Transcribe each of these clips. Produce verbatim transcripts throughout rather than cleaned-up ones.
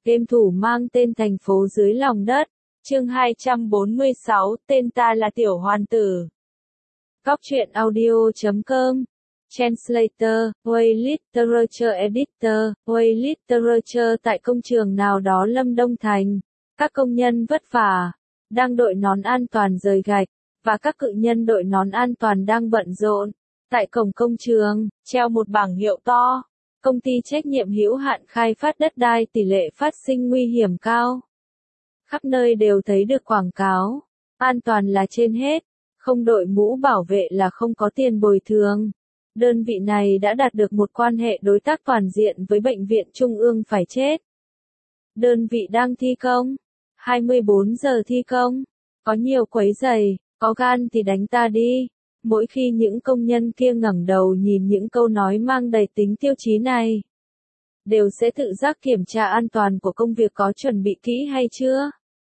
Game thủ mang tên thành phố dưới lòng đất. Chương hai trăm bốn mươi sáu, tên ta là Tiểu Hoàn Tử. Góc truyện audio chấm com. Translator, Way Literature Editor, Way Literature. Tại công trường nào đó Lâm Đông Thành, các công nhân vất vả, đang đội nón an toàn rời gạch, và các cự nhân đội nón an toàn đang bận rộn. Tại cổng công trường, treo một bảng hiệu to. Công ty trách nhiệm hữu hạn khai phát đất đai tỷ lệ phát sinh nguy hiểm cao. Khắp nơi đều thấy được quảng cáo. An toàn là trên hết. Không đội mũ bảo vệ là không có tiền bồi thường. Đơn vị này đã đạt được một quan hệ đối tác toàn diện với Bệnh viện Trung ương phải chết. Đơn vị đang thi công. hai mươi bốn giờ thi công. Có nhiều quấy rầy, có gan thì đánh ta đi. Mỗi khi những công nhân kia ngẩng đầu nhìn những câu nói mang đầy tính tiêu chí này, đều sẽ tự giác kiểm tra an toàn của công việc có chuẩn bị kỹ hay chưa.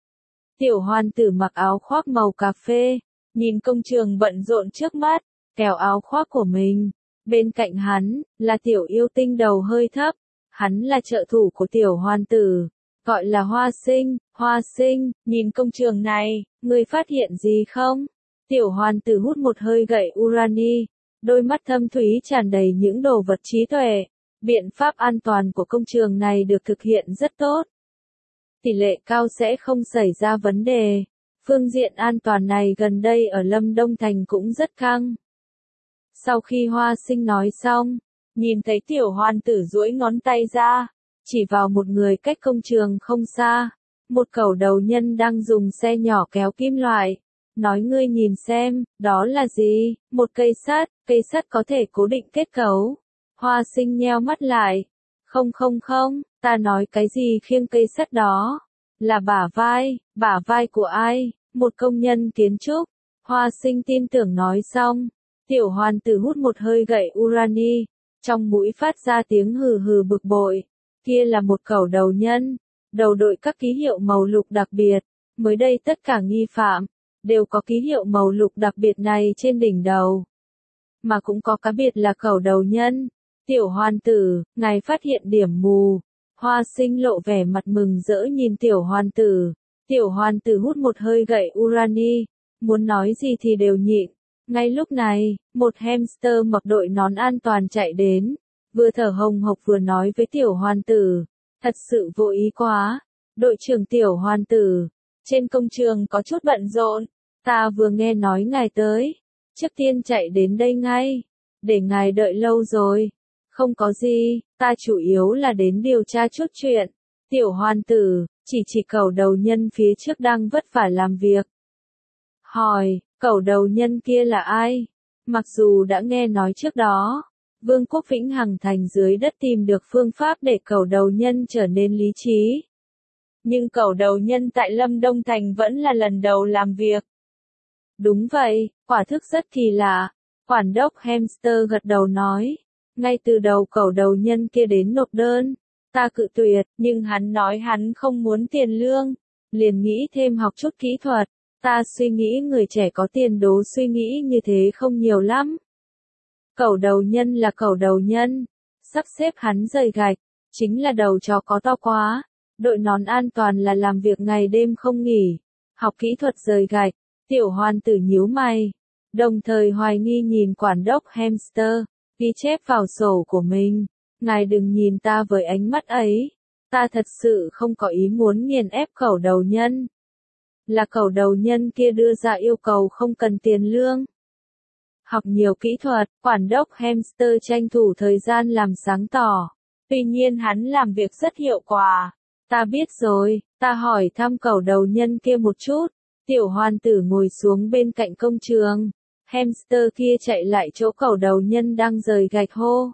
Tiểu Hoàn Tử mặc áo khoác màu cà phê, nhìn công trường bận rộn trước mắt, kéo áo khoác của mình. Bên cạnh hắn, là Tiểu Yêu Tinh đầu hơi thấp, hắn là trợ thủ của Tiểu Hoàn Tử, gọi là Hoa Sinh. Hoa Sinh, nhìn công trường này, ngươi phát hiện gì không? Tiểu Hoàn Tử hút một hơi gậy urani, đôi mắt thâm thúy tràn đầy những đồ vật trí tuệ. Biện pháp an toàn của công trường này được thực hiện rất tốt. Tỷ lệ cao sẽ không xảy ra vấn đề. Phương diện an toàn này gần đây ở Lâm Đông Thành cũng rất căng. Sau khi Hoa Sinh nói xong, nhìn thấy Tiểu Hoàn Tử duỗi ngón tay ra, chỉ vào một người cách công trường không xa. Một cẩu đầu nhân đang dùng xe nhỏ kéo kim loại. Nói ngươi nhìn xem, đó là gì? Một cây sắt, cây sắt có thể cố định kết cấu. Hoa Sinh nheo mắt lại. Không không không, ta nói cái gì khiêng cây sắt đó? Là bả vai, bả vai của ai? Một công nhân kiến trúc. Hoa Sinh tin tưởng nói xong. Tiểu Hoàn Tử hút một hơi gậy urani, trong mũi phát ra tiếng hừ hừ bực bội. Kia là một cẩu đầu nhân, đầu đội các ký hiệu màu lục đặc biệt. Mới đây tất cả nghi phạm đều có ký hiệu màu lục đặc biệt này trên đỉnh đầu. Mà cũng có cá biệt là cẩu đầu nhân. Tiểu Hoàn Tử, ngài phát hiện điểm mù. Hoa Sinh lộ vẻ mặt mừng rỡ nhìn Tiểu Hoàn Tử. Tiểu Hoàn Tử hút một hơi gậy urani, muốn nói gì thì đều nhịn. Ngay lúc này, một hamster mặc đội nón an toàn chạy đến, vừa thở hồng hộc vừa nói với Tiểu Hoàn Tử. Thật sự vô ý quá. Đội trưởng Tiểu Hoàn Tử, trên công trường có chút bận rộn, ta vừa nghe nói ngài tới, trước tiên chạy đến đây ngay, để ngài đợi lâu rồi. Không có gì, ta chủ yếu là đến điều tra chút chuyện. Tiểu Hoàn Tử, chỉ chỉ cẩu đầu nhân phía trước đang vất vả làm việc. Hỏi, cẩu đầu nhân kia là ai? Mặc dù đã nghe nói trước đó, Vương quốc Vĩnh Hằng Thành dưới đất tìm được phương pháp để cẩu đầu nhân trở nên lý trí. Nhưng cẩu đầu nhân tại Lâm Đông Thành vẫn là lần đầu làm việc. Đúng vậy, quả thực rất kỳ lạ. Quản đốc Hamster gật đầu nói. Ngay từ đầu cẩu đầu nhân kia đến nộp đơn. Ta cự tuyệt, nhưng hắn nói hắn không muốn tiền lương. Liền nghĩ thêm học chút kỹ thuật. Ta suy nghĩ người trẻ có tiền đố suy nghĩ như thế không nhiều lắm. Cẩu đầu nhân là cẩu đầu nhân. Sắp xếp hắn rời gạch. Chính là đầu chó có to quá. Đội nón an toàn là làm việc ngày đêm không nghỉ. Học kỹ thuật rời gạch. Tiểu Hoàn Tử nhíu mày. Đồng thời hoài nghi nhìn quản đốc Hamster. Ghi chép vào sổ của mình. Ngài đừng nhìn ta với ánh mắt ấy. Ta thật sự không có ý muốn nghiền ép cẩu đầu nhân. Là cẩu đầu nhân kia đưa ra yêu cầu không cần tiền lương. Học nhiều kỹ thuật, quản đốc Hamster tranh thủ thời gian làm sáng tỏ. Tuy nhiên hắn làm việc rất hiệu quả. Ta biết rồi, ta hỏi thăm cẩu đầu nhân kia một chút. Tiểu Hoàn Tử ngồi xuống bên cạnh công trường. Hamster kia chạy lại chỗ cẩu đầu nhân đang rời gạch hô.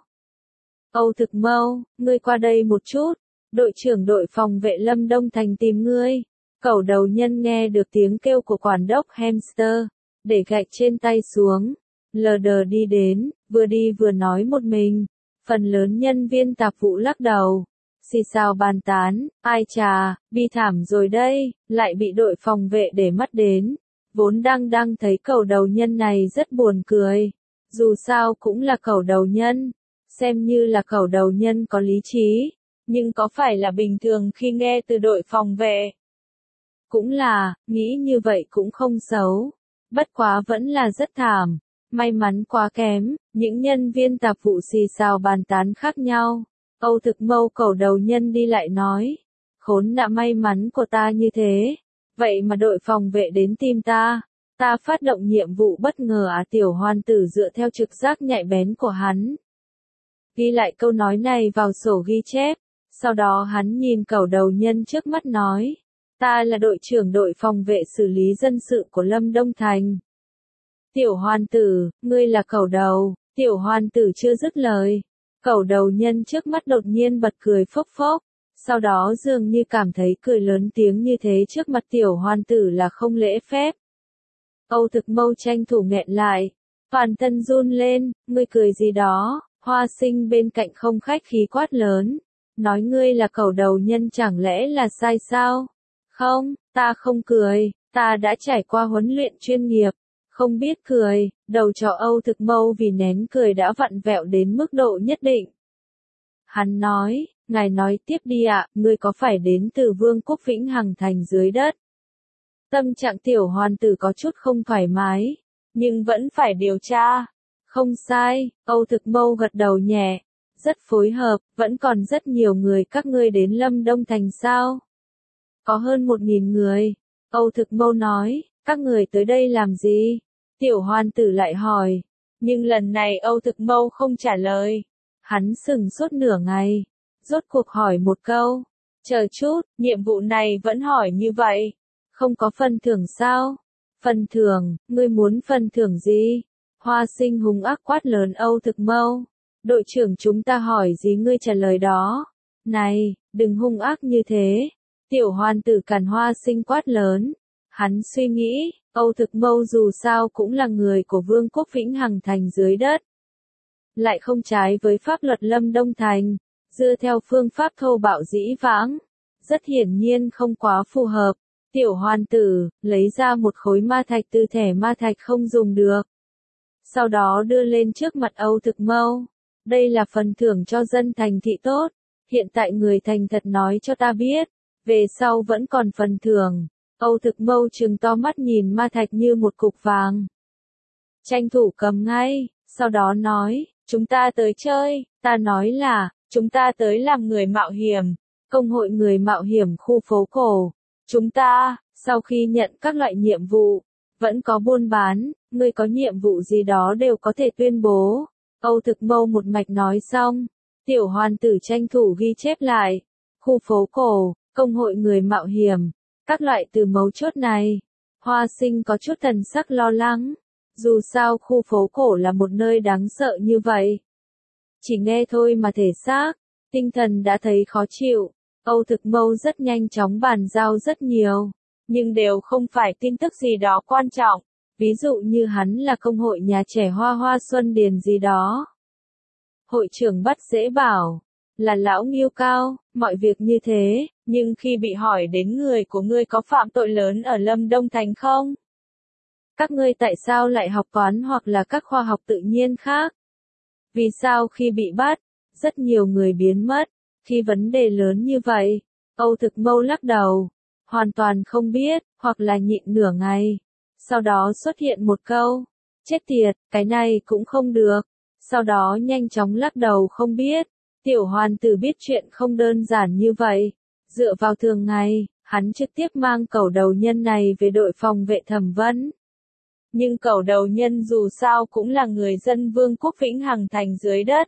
Âu Thực Mâu, ngươi qua đây một chút. Đội trưởng đội phòng vệ Lâm Đông Thành tìm ngươi. Cẩu đầu nhân nghe được tiếng kêu của quản đốc Hamster. Để gạch trên tay xuống. Lờ đờ đi đến, vừa đi vừa nói một mình. Phần lớn nhân viên tạp vụ lắc đầu. Xì xào bàn tán, ai chà, bi thảm rồi đây, lại bị đội phòng vệ để mắt đến. Vốn đang đang thấy cẩu đầu nhân này rất buồn cười. Dù sao cũng là cẩu đầu nhân. Xem như là cẩu đầu nhân có lý trí. nhưng có phải là bình thường khi nghe từ đội phòng vệ? Cũng là, nghĩ như vậy cũng không xấu. Bất quá vẫn là rất thảm. May mắn quá kém, những nhân viên tạp vụ xì xào bàn tán khác nhau. Âu Thực Mâu cầu đầu nhân đi lại nói. Khốn nạn may mắn của ta như thế. Vậy mà đội phòng vệ đến tìm ta. Ta phát động nhiệm vụ bất ngờ à, tiểu hoan tử dựa theo trực giác nhạy bén của hắn. Ghi lại câu nói này vào sổ ghi chép. Sau đó hắn nhìn cầu đầu nhân trước mắt nói. Ta là đội trưởng đội phòng vệ xử lý dân sự của Lâm Đông Thành. Tiểu hoan tử, ngươi là cầu đầu. Tiểu hoan tử chưa dứt lời. Cầu đầu nhân trước mắt đột nhiên bật cười phốc phốc. Sau đó dường như cảm thấy cười lớn tiếng như thế trước mặt tiểu hoan tử là không lễ phép. Âu Thực Mâu tranh thủ nghẹn lại. Toàn thân run lên, ngươi cười gì đó. Hoa Sinh bên cạnh không khách khí quát lớn. Nói ngươi là cầu đầu nhân chẳng lẽ là sai sao? Không, ta không cười, ta đã trải qua huấn luyện chuyên nghiệp. Không biết cười, đầu trò Âu Thực Mâu vì nén cười đã vặn vẹo đến mức độ nhất định. Hắn nói, ngài nói tiếp đi ạ, ngươi có phải đến từ Vương quốc Vĩnh Hằng Thành dưới đất? Tâm trạng tiểu hoàn tử có chút không thoải mái, nhưng vẫn phải điều tra. Không sai, Âu Thực Mâu gật đầu nhẹ, rất phối hợp, vẫn còn rất nhiều người các ngươi đến Lâm Đông Thành sao? Có hơn một nghìn người. Âu Thực Mâu nói, các người tới đây làm gì? Tiểu hoan tử lại hỏi. Nhưng lần này Âu Thực Mâu không trả lời. Hắn sững sốt nửa ngày. Rốt cuộc hỏi một câu. Chờ chút, nhiệm vụ này vẫn hỏi như vậy. Không có phần thưởng sao? Phần thưởng, ngươi muốn phần thưởng gì? Hoa Sinh hung ác quát lớn Âu Thực Mâu. Đội trưởng chúng ta hỏi gì ngươi trả lời đó. Này, đừng hung ác như thế. Tiểu hoan tử càn Hoa Sinh quát lớn. Hắn suy nghĩ, Âu Thực Mâu dù sao cũng là người của Vương quốc Vĩnh Hằng Thành dưới đất. Lại không trái với pháp luật Lâm Đông Thành, dựa theo phương pháp thô bạo dĩ vãng. Rất hiển nhiên không quá phù hợp. Tiểu hoan tử, lấy ra một khối ma thạch từ thẻ ma thạch không dùng được. Sau đó đưa lên trước mặt Âu Thực Mâu. Đây là phần thưởng cho dân thành thị tốt. Hiện tại người thành thật nói cho ta biết. Về sau vẫn còn phần thưởng. Âu Thực Mâu trừng to mắt nhìn ma thạch như một cục vàng. Tranh thủ cầm ngay, sau đó nói, chúng ta tới chơi, ta nói là, chúng ta tới làm người mạo hiểm, công hội người mạo hiểm khu phố cổ. Chúng ta, sau khi nhận các loại nhiệm vụ, vẫn có buôn bán, người có nhiệm vụ gì đó đều có thể tuyên bố. Âu Thực Mâu một mạch nói xong, tiểu hoan tử tranh thủ ghi chép lại. Khu phố cổ, công hội người mạo hiểm, các loại từ mấu chốt này. Hoa Sinh có chút thần sắc lo lắng. Dù sao khu phố cổ là một nơi đáng sợ như vậy. Chỉ nghe thôi mà thể xác, tinh thần đã thấy khó chịu. Âu Thực Mâu rất nhanh chóng bàn giao rất nhiều, nhưng đều không phải tin tức gì đó quan trọng. Ví dụ như hắn là công hội nhà trẻ Hoa Hoa Xuân Điền gì đó. Hội trưởng Bắt Dễ bảo, là lão Nghiêu Cao, mọi việc như thế, nhưng khi bị hỏi đến người của ngươi có phạm tội lớn ở Lâm Đông Thành không? Các ngươi tại sao lại học toán hoặc là các khoa học tự nhiên khác? Vì sao khi bị bắt, rất nhiều người biến mất, khi vấn đề lớn như vậy? Âu Thực Mâu lắc đầu, hoàn toàn không biết, hoặc là nhịn nửa ngày. Sau đó xuất hiện một câu, chết tiệt, cái này cũng không được. Sau đó nhanh chóng lắc đầu không biết. Tiểu hoan tử biết chuyện không đơn giản như vậy. Dựa vào thường ngày, hắn trực tiếp mang cầu đầu nhân này về đội phòng vệ thẩm vấn. Nhưng cầu đầu nhân dù sao cũng là người dân Vương quốc Vĩnh Hằng Thành dưới đất.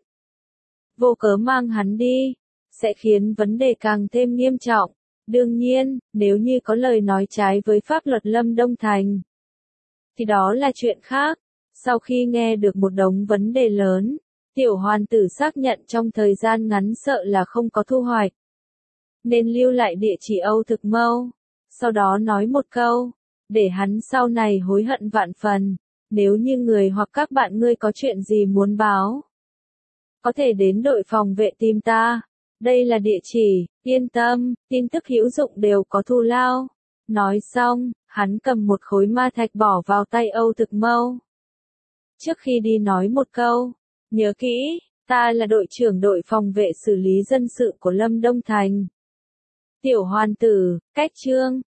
Vô cớ mang hắn đi, sẽ khiến vấn đề càng thêm nghiêm trọng. Đương nhiên, nếu như có lời nói trái với pháp luật Lâm Đông Thành, thì đó là chuyện khác. Sau khi nghe được một đống vấn đề lớn, tiểu hoan tử xác nhận trong thời gian ngắn sợ là không có thu hoạch. Nên lưu lại địa chỉ Âu Thực Mâu. Sau đó nói một câu, để hắn sau này hối hận vạn phần. Nếu như người hoặc các bạn ngươi có chuyện gì muốn báo, có thể đến đội phòng vệ tìm ta. Đây là địa chỉ, yên tâm, tin tức hữu dụng đều có thù lao. Nói xong, hắn cầm một khối ma thạch bỏ vào tay Âu Thực Mâu. Trước khi đi nói một câu, nhớ kỹ, Ta là đội trưởng đội phòng vệ xử lý dân sự của Lâm Đông Thành. Tiểu hoàn tử, cách chương.